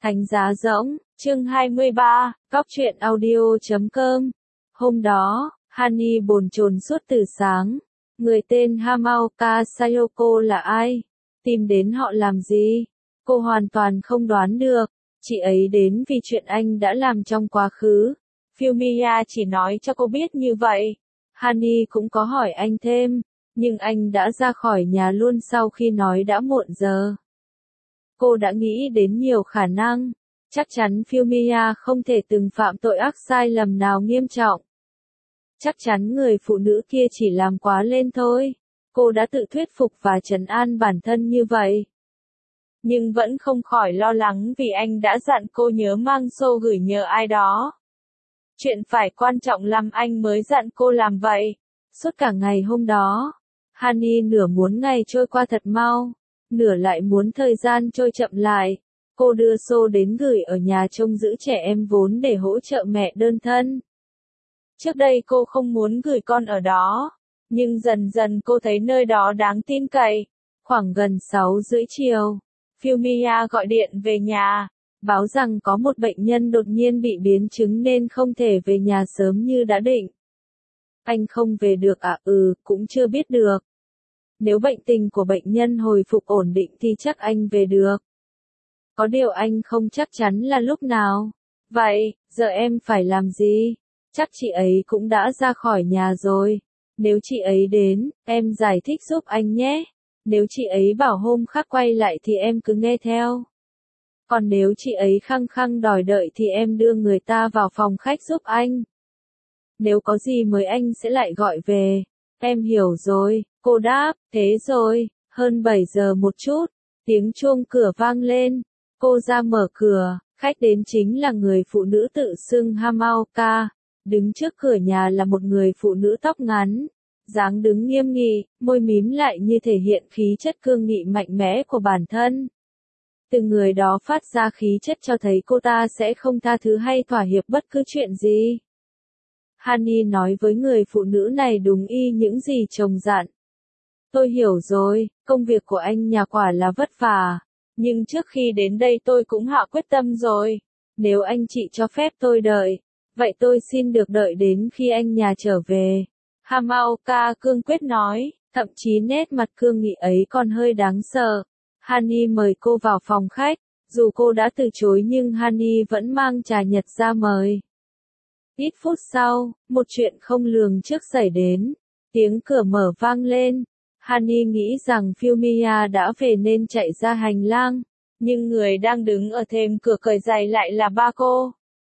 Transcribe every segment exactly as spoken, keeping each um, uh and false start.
Thánh giá rỗng, chương hai mươi ba, góc truyện audio chấm com. Hôm đó, Hani bồn chồn suốt từ sáng. Người tên Hamaoka Sayoko là ai? Tìm đến họ làm gì? Cô hoàn toàn không đoán được. Chị ấy đến vì chuyện anh đã làm trong quá khứ. Fumiya chỉ nói cho cô biết như vậy. Hani cũng có hỏi anh thêm, nhưng anh đã ra khỏi nhà luôn sau khi nói đã muộn giờ. Cô đã nghĩ đến nhiều khả năng. Chắc chắn Fumiya không thể từng phạm tội ác sai lầm nào nghiêm trọng. Chắc chắn người phụ nữ kia chỉ làm quá lên thôi. Cô đã tự thuyết phục và trấn an bản thân như vậy. Nhưng vẫn không khỏi lo lắng vì anh đã dặn cô nhớ mang xô gửi nhờ ai đó. Chuyện phải quan trọng lắm anh mới dặn cô làm vậy. Suốt cả ngày hôm đó, Hani nửa muốn ngày trôi qua thật mau, nửa lại muốn thời gian trôi chậm lại. Cô đưa xô đến gửi ở nhà trông giữ trẻ em vốn để hỗ trợ mẹ đơn thân. Trước đây cô không muốn gửi con ở đó, nhưng dần dần cô thấy nơi đó đáng tin cậy. Khoảng gần sáu rưỡi chiều, Fumiya gọi điện về nhà, báo rằng có một bệnh nhân đột nhiên bị biến chứng nên không thể về nhà sớm như đã định. Anh không về được à? Ừ, cũng chưa biết được. Nếu bệnh tình của bệnh nhân hồi phục ổn định thì chắc anh về được. Có điều anh không chắc chắn là lúc nào. Vậy, giờ em phải làm gì? Chắc chị ấy cũng đã ra khỏi nhà rồi. Nếu chị ấy đến, em giải thích giúp anh nhé. Nếu chị ấy bảo hôm khác quay lại thì em cứ nghe theo. Còn nếu chị ấy khăng khăng đòi đợi thì em đưa người ta vào phòng khách giúp anh. Nếu có gì mới anh sẽ lại gọi về. Em hiểu rồi, cô đáp. Thế rồi, hơn bảy giờ một chút, tiếng chuông cửa vang lên. Cô ra mở cửa, khách đến chính là người phụ nữ tự xưng Hamaoka. Đứng trước cửa nhà là một người phụ nữ tóc ngắn, dáng đứng nghiêm nghị, môi mím lại như thể hiện khí chất cương nghị mạnh mẽ của bản thân. Từ người đó phát ra khí chất cho thấy cô ta sẽ không tha thứ hay thỏa hiệp bất cứ chuyện gì. Hani nói với người phụ nữ này đúng y những gì chồng dặn. Tôi hiểu rồi, công việc của anh nhà quả là vất vả. Nhưng trước khi đến đây tôi cũng hạ quyết tâm rồi. Nếu anh chị cho phép tôi đợi, vậy tôi xin được đợi đến khi anh nhà trở về. Hamaoka cương quyết nói, thậm chí nét mặt cương nghị ấy còn hơi đáng sợ. Hani mời cô vào phòng khách, dù cô đã từ chối nhưng Hani vẫn mang trà nhật ra mời. Ít phút sau, một chuyện không lường trước xảy đến. Tiếng cửa mở vang lên. Hani nghĩ rằng Fumiya đã về nên chạy ra hành lang, nhưng người đang đứng ở thềm cửa cởi giày lại là ba cô.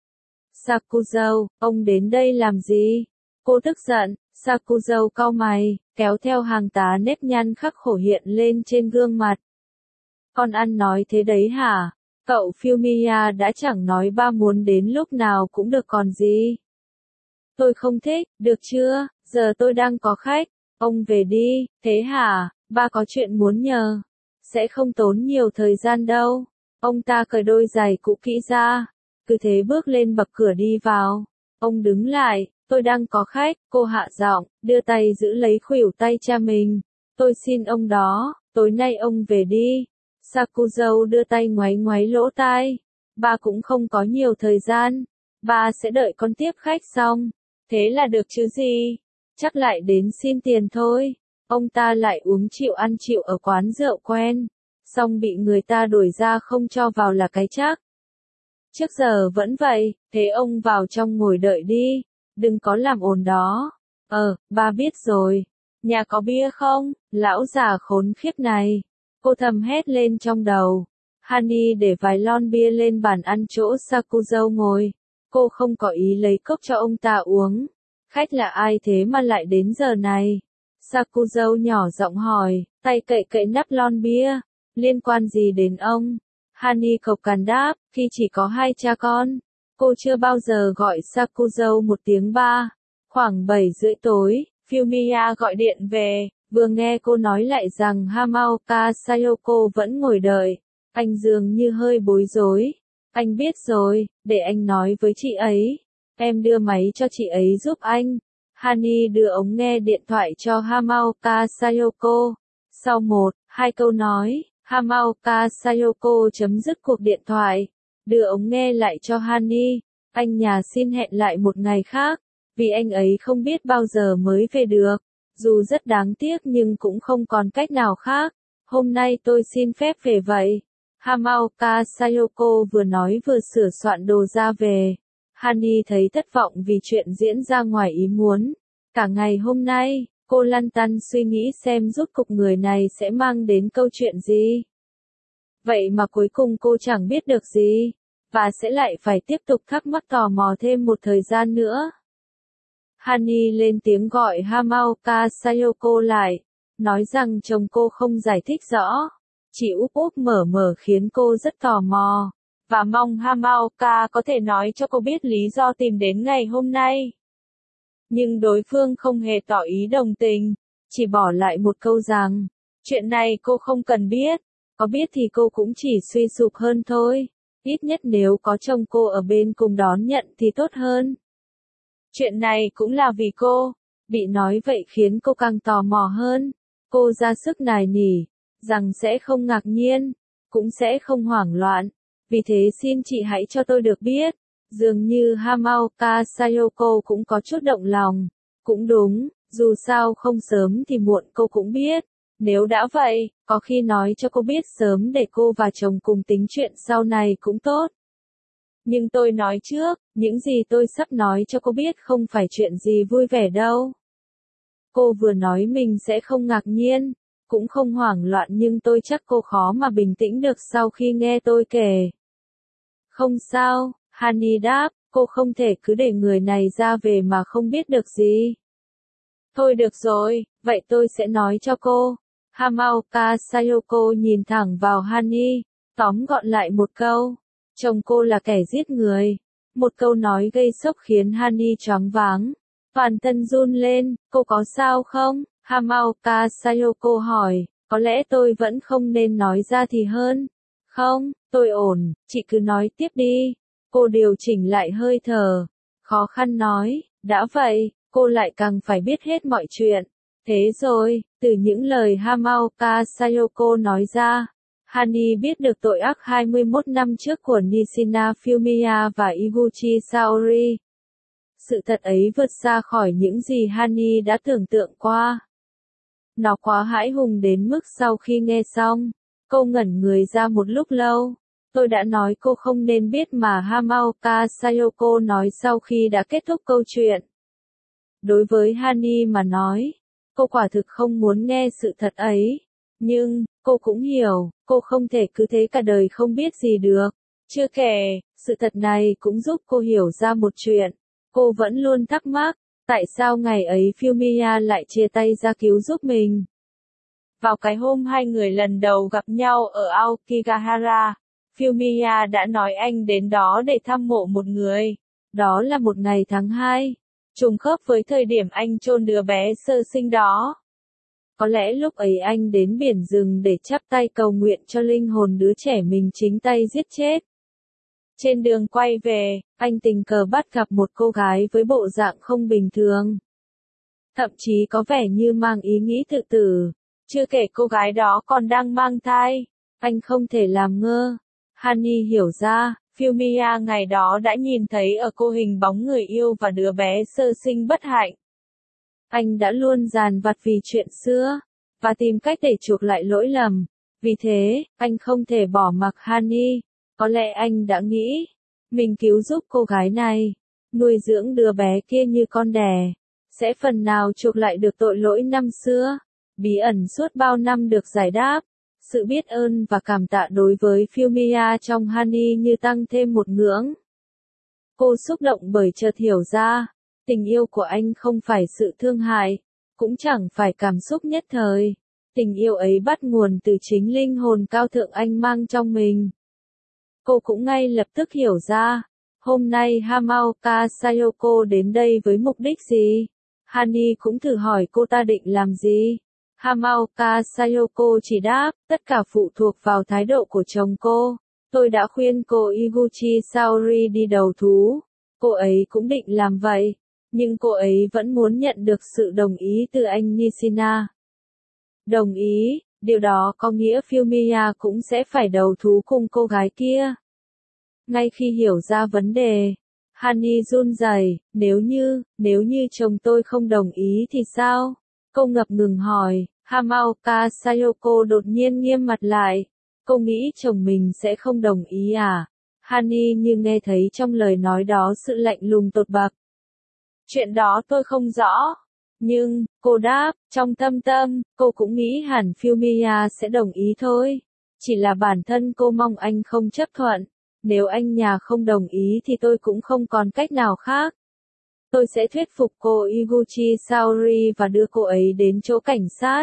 Sakuzo, ông đến đây làm gì? Cô tức giận. Sakuzo cau mày, kéo theo hàng tá nếp nhăn khắc khổ hiện lên trên gương mặt. Con ăn nói thế đấy hả? Cậu Fumiya đã chẳng nói ba muốn đến lúc nào cũng được còn gì. Tôi không thích, được chưa? Giờ tôi đang có khách. Ông về đi. Thế hả? Ba có chuyện muốn nhờ. Sẽ không tốn nhiều thời gian đâu. Ông ta cởi đôi giày cũ kỹ ra, cứ thế bước lên bậc cửa đi vào. Ông đứng lại. Tôi đang có khách. Cô hạ giọng, đưa tay giữ lấy khuỷu tay cha mình. Tôi xin ông đó, tối nay ông về đi. Sakuzo đưa tay ngoáy ngoáy lỗ tai. Ba cũng không có nhiều thời gian. Ba sẽ đợi con tiếp khách xong. Thế là được chứ gì? Chắc lại đến xin tiền thôi. Ông ta lại uống chịu ăn chịu ở quán rượu quen. Xong bị người ta đuổi ra không cho vào là cái chắc. Trước giờ vẫn vậy, thế ông vào trong ngồi đợi đi. Đừng có làm ồn đó. Ờ, ba biết rồi. Nhà có bia không? Lão già khốn khiếp này. Cô thầm hét lên trong đầu. Hani để vài lon bia lên bàn ăn chỗ Sakuzo ngồi. Cô không có ý lấy cốc cho ông ta uống. Khách là ai thế mà lại đến giờ này? Sakuzo nhỏ giọng hỏi, tay cậy cậy nắp lon bia. Liên quan gì đến ông? Hani cộc cằn đáp, khi chỉ có hai cha con. Cô chưa bao giờ gọi Sakuzo một tiếng ba. Khoảng bảy rưỡi tối, Fumiya gọi điện về, vừa nghe cô nói lại rằng Hamaoka Sayoko vẫn ngồi đợi. Anh dường như hơi bối rối. Anh biết rồi, để anh nói với chị ấy. Em đưa máy cho chị ấy giúp anh. Hani đưa ống nghe điện thoại cho Hamaoka Sayoko. Sau một, hai câu nói, Hamaoka Sayoko chấm dứt cuộc điện thoại. đưa ống nghe lại cho Hani. Anh nhà xin hẹn lại một ngày khác, vì anh ấy không biết bao giờ mới về được. Dù rất đáng tiếc nhưng cũng không còn cách nào khác. Hôm nay tôi xin phép về vậy. Hamaoka Sayoko vừa nói vừa sửa soạn đồ ra về. Hani thấy thất vọng vì chuyện diễn ra ngoài ý muốn. Cả ngày hôm nay, cô lăn tăn suy nghĩ xem rốt cục người này sẽ mang đến câu chuyện gì. Vậy mà cuối cùng cô chẳng biết được gì, và sẽ lại phải tiếp tục thắc mắc tò mò thêm một thời gian nữa. Hani lên tiếng gọi Hamaoka Sayoko lại, nói rằng chồng cô không giải thích rõ, chỉ úp úp mở mở khiến cô rất tò mò, và mong Hamaoka có thể nói cho cô biết lý do tìm đến ngày hôm nay. Nhưng đối phương không hề tỏ ý đồng tình, chỉ bỏ lại một câu rằng, chuyện này cô không cần biết, có biết thì cô cũng chỉ suy sụp hơn thôi, ít nhất nếu có chồng cô ở bên cùng đón nhận thì tốt hơn. Chuyện này cũng là vì cô, bị nói vậy khiến cô càng tò mò hơn, cô ra sức nài nỉ, rằng sẽ không ngạc nhiên, cũng sẽ không hoảng loạn, vì thế xin chị hãy cho tôi được biết. Dường như Hamaoka Sayoko cũng có chút động lòng. Cũng đúng, dù sao không sớm thì muộn cô cũng biết. Nếu đã vậy, có khi nói cho cô biết sớm để cô và chồng cùng tính chuyện sau này cũng tốt. Nhưng tôi nói trước, những gì tôi sắp nói cho cô biết không phải chuyện gì vui vẻ đâu. Cô vừa nói mình sẽ không ngạc nhiên, cũng không hoảng loạn nhưng tôi chắc cô khó mà bình tĩnh được sau khi nghe tôi kể. Không sao. Hani đáp, cô không thể cứ để người này ra về mà không biết được gì. Thôi được rồi, vậy tôi sẽ nói cho cô. Hamaoka Sayoko nhìn thẳng vào Hani, tóm gọn lại một câu. Chồng cô là kẻ giết người. Một câu nói gây sốc khiến Hani choáng váng. Toàn thân run lên, cô có sao không? Hamaoka Sayoko hỏi, có lẽ tôi vẫn không nên nói ra thì hơn. Không, tôi ổn, chị cứ nói tiếp đi. Cô điều chỉnh lại hơi thở, khó khăn nói, đã vậy, cô lại càng phải biết hết mọi chuyện. Thế rồi, từ những lời Hamaoka Sayoko nói ra, Hani biết được tội ác hai mươi mốt năm trước của Nishina Fumiya và Iguchi Saori. Sự thật ấy vượt xa khỏi những gì Hani đã tưởng tượng qua. Nó quá hãi hùng đến mức sau khi nghe xong, cô ngẩn người ra một lúc lâu. Tôi đã nói cô không nên biết mà Hamaoka Sayoko nói sau khi đã kết thúc câu chuyện. Đối với Hani mà nói, cô quả thực không muốn nghe sự thật ấy. Nhưng, cô cũng hiểu, cô không thể cứ thế cả đời không biết gì được. Chưa kể, sự thật này cũng giúp cô hiểu ra một chuyện. Cô vẫn luôn thắc mắc, tại sao ngày ấy Fumiya lại chia tay ra cứu giúp mình. Vào cái hôm hai người lần đầu gặp nhau ở Aokigahara, Fumiya đã nói anh đến đó để thăm mộ một người. Đó là một ngày tháng hai, trùng khớp với thời điểm anh chôn đứa bé sơ sinh đó. Có lẽ lúc ấy anh đến biển rừng để chắp tay cầu nguyện cho linh hồn đứa trẻ mình chính tay giết chết. Trên đường quay về, anh tình cờ bắt gặp một cô gái với bộ dạng không bình thường. Thậm chí có vẻ như mang ý nghĩ tự tử. Chưa kể cô gái đó còn đang mang thai. Anh không thể làm ngơ. Hani hiểu ra, Fumiya ngày đó đã nhìn thấy ở cô hình bóng người yêu và đứa bé sơ sinh bất hạnh. Anh đã luôn dằn vặt vì chuyện xưa, và tìm cách để chuộc lại lỗi lầm. Vì thế, anh không thể bỏ mặc Hani. Có lẽ anh đã nghĩ, mình cứu giúp cô gái này, nuôi dưỡng đứa bé kia như con đẻ, sẽ phần nào chuộc lại được tội lỗi năm xưa. Bí ẩn suốt bao năm được giải đáp. Sự biết ơn và cảm tạ đối với Fumiya trong Hani như tăng thêm một ngưỡng. Cô xúc động bởi chợt hiểu ra, tình yêu của anh không phải sự thương hại, cũng chẳng phải cảm xúc nhất thời. Tình yêu ấy bắt nguồn từ chính linh hồn cao thượng anh mang trong mình. Cô cũng ngay lập tức hiểu ra, hôm nay Hamaoka Sayoko đến đây với mục đích gì? Hani cũng thử hỏi cô ta định làm gì? Hamaoka Sayoko chỉ đáp, tất cả phụ thuộc vào thái độ của chồng cô. Tôi đã khuyên cô Iguchi Saori đi đầu thú. Cô ấy cũng định làm vậy, nhưng cô ấy vẫn muốn nhận được sự đồng ý từ anh Nishina. Đồng ý, điều đó có nghĩa Fumiya cũng sẽ phải đầu thú cùng cô gái kia. Ngay khi hiểu ra vấn đề, Hani run rẩy, nếu như, nếu như chồng tôi không đồng ý thì sao? Cô ngập ngừng hỏi, Hamaoka Sayoko đột nhiên nghiêm mặt lại. Cô nghĩ chồng mình sẽ không đồng ý à? Hani như nghe thấy trong lời nói đó sự lạnh lùng tột bậc. Chuyện đó tôi không rõ. Nhưng, cô đáp, trong tâm tâm, cô cũng nghĩ hẳn Fumiya sẽ đồng ý thôi. Chỉ là bản thân cô mong anh không chấp thuận. Nếu anh nhà không đồng ý thì tôi cũng không còn cách nào khác. Tôi sẽ thuyết phục cô Iguchi Saori và đưa cô ấy đến chỗ cảnh sát.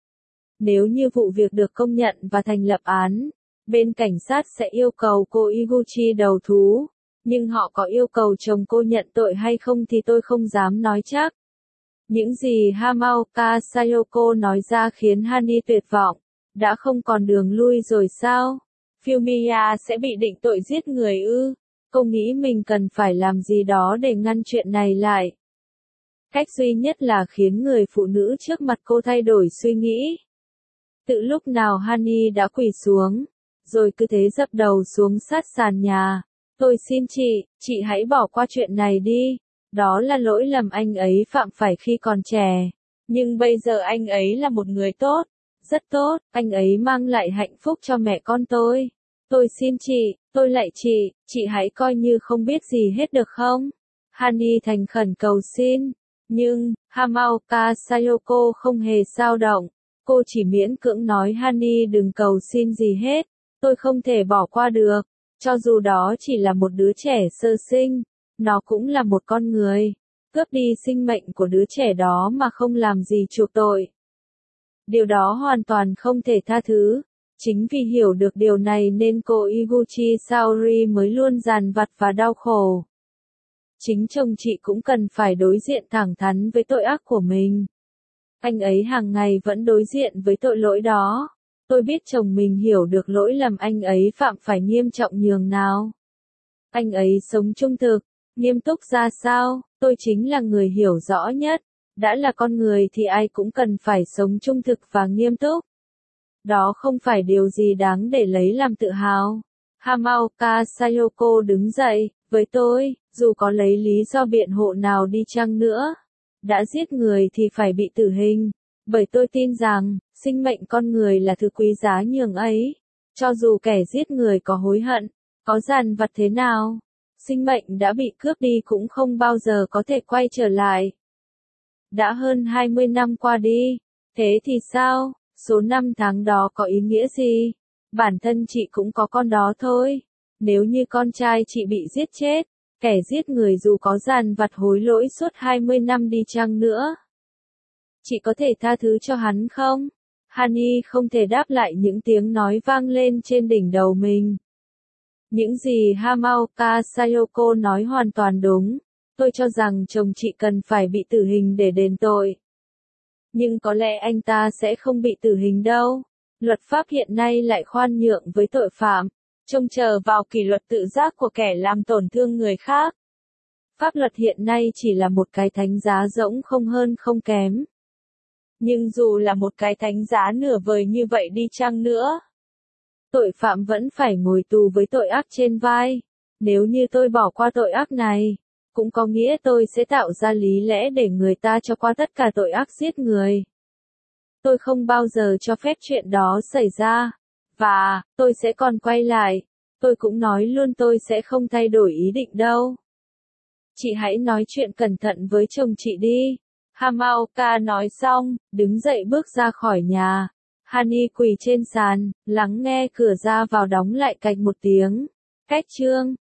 Nếu như vụ việc được công nhận và thành lập án, bên cảnh sát sẽ yêu cầu cô Iguchi đầu thú. Nhưng họ có yêu cầu chồng cô nhận tội hay không thì tôi không dám nói chắc. Những gì Hamaoka Sayoko nói ra khiến Hani tuyệt vọng. Đã không còn đường lui rồi sao? Fumiya sẽ bị định tội giết người ư? Cô nghĩ mình cần phải làm gì đó để ngăn chuyện này lại. Cách duy nhất là khiến người phụ nữ trước mặt cô thay đổi suy nghĩ. Từ lúc nào Hani đã quỳ xuống, rồi cứ thế dập đầu xuống sát sàn nhà. Tôi xin chị, chị hãy bỏ qua chuyện này đi. Đó là lỗi lầm anh ấy phạm phải khi còn trẻ. Nhưng bây giờ anh ấy là một người tốt. Rất tốt, anh ấy mang lại hạnh phúc cho mẹ con tôi. Tôi xin chị, tôi lạy chị, chị hãy coi như không biết gì hết được không? Hani thành khẩn cầu xin. Nhưng, Hamaoka Sayoko không hề dao động. Cô chỉ miễn cưỡng nói Hani đừng cầu xin gì hết. Tôi không thể bỏ qua được. Cho dù đó chỉ là một đứa trẻ sơ sinh, nó cũng là một con người. Cướp đi sinh mệnh của đứa trẻ đó mà không làm gì chuộc tội. Điều đó hoàn toàn không thể tha thứ. Chính vì hiểu được điều này nên cô Iguchi Saori mới luôn dằn vặt và đau khổ. Chính chồng chị cũng cần phải đối diện thẳng thắn với tội ác của mình. Anh ấy hàng ngày vẫn đối diện với tội lỗi đó. Tôi biết chồng mình hiểu được lỗi lầm anh ấy phạm phải nghiêm trọng nhường nào. Anh ấy sống trung thực, nghiêm túc ra sao, tôi chính là người hiểu rõ nhất. Đã là con người thì ai cũng cần phải sống trung thực và nghiêm túc. Đó không phải điều gì đáng để lấy làm tự hào. Hamaoka Sayoko đứng dậy, với tôi, dù có lấy lý do biện hộ nào đi chăng nữa, đã giết người thì phải bị tử hình. Bởi tôi tin rằng, sinh mệnh con người là thứ quý giá nhường ấy. Cho dù kẻ giết người có hối hận, có dằn vặt thế nào, sinh mệnh đã bị cướp đi cũng không bao giờ có thể quay trở lại. Đã hơn hai mươi năm qua đi, thế thì sao? Số năm tháng đó có ý nghĩa gì? Bản thân chị cũng có con đó thôi. Nếu như con trai chị bị giết chết, kẻ giết người dù có dằn vặt hối lỗi suốt hai mươi năm đi chăng nữa, chị có thể tha thứ cho hắn không? Hani không thể đáp lại những tiếng nói vang lên trên đỉnh đầu mình. Những gì Hamaoka Sayoko nói hoàn toàn đúng. Tôi cho rằng chồng chị cần phải bị tử hình để đền tội. Nhưng có lẽ anh ta sẽ không bị tử hình đâu. Luật pháp hiện nay lại khoan nhượng với tội phạm, trông chờ vào kỷ luật tự giác của kẻ làm tổn thương người khác. Pháp luật hiện nay chỉ là một cái thánh giá rỗng không hơn không kém. Nhưng dù là một cái thánh giá nửa vời như vậy đi chăng nữa, tội phạm vẫn phải ngồi tù với tội ác trên vai. Nếu như tôi bỏ qua tội ác này, cũng có nghĩa tôi sẽ tạo ra lý lẽ để người ta cho qua tất cả tội ác giết người. Tôi không bao giờ cho phép chuyện đó xảy ra. Và, tôi sẽ còn quay lại. Tôi cũng nói luôn tôi sẽ không thay đổi ý định đâu. Chị hãy nói chuyện cẩn thận với chồng chị đi. Hamaoka nói xong, đứng dậy bước ra khỏi nhà. Hani quỳ trên sàn, lắng nghe cửa ra vào đóng lại cạch một tiếng. Cách chương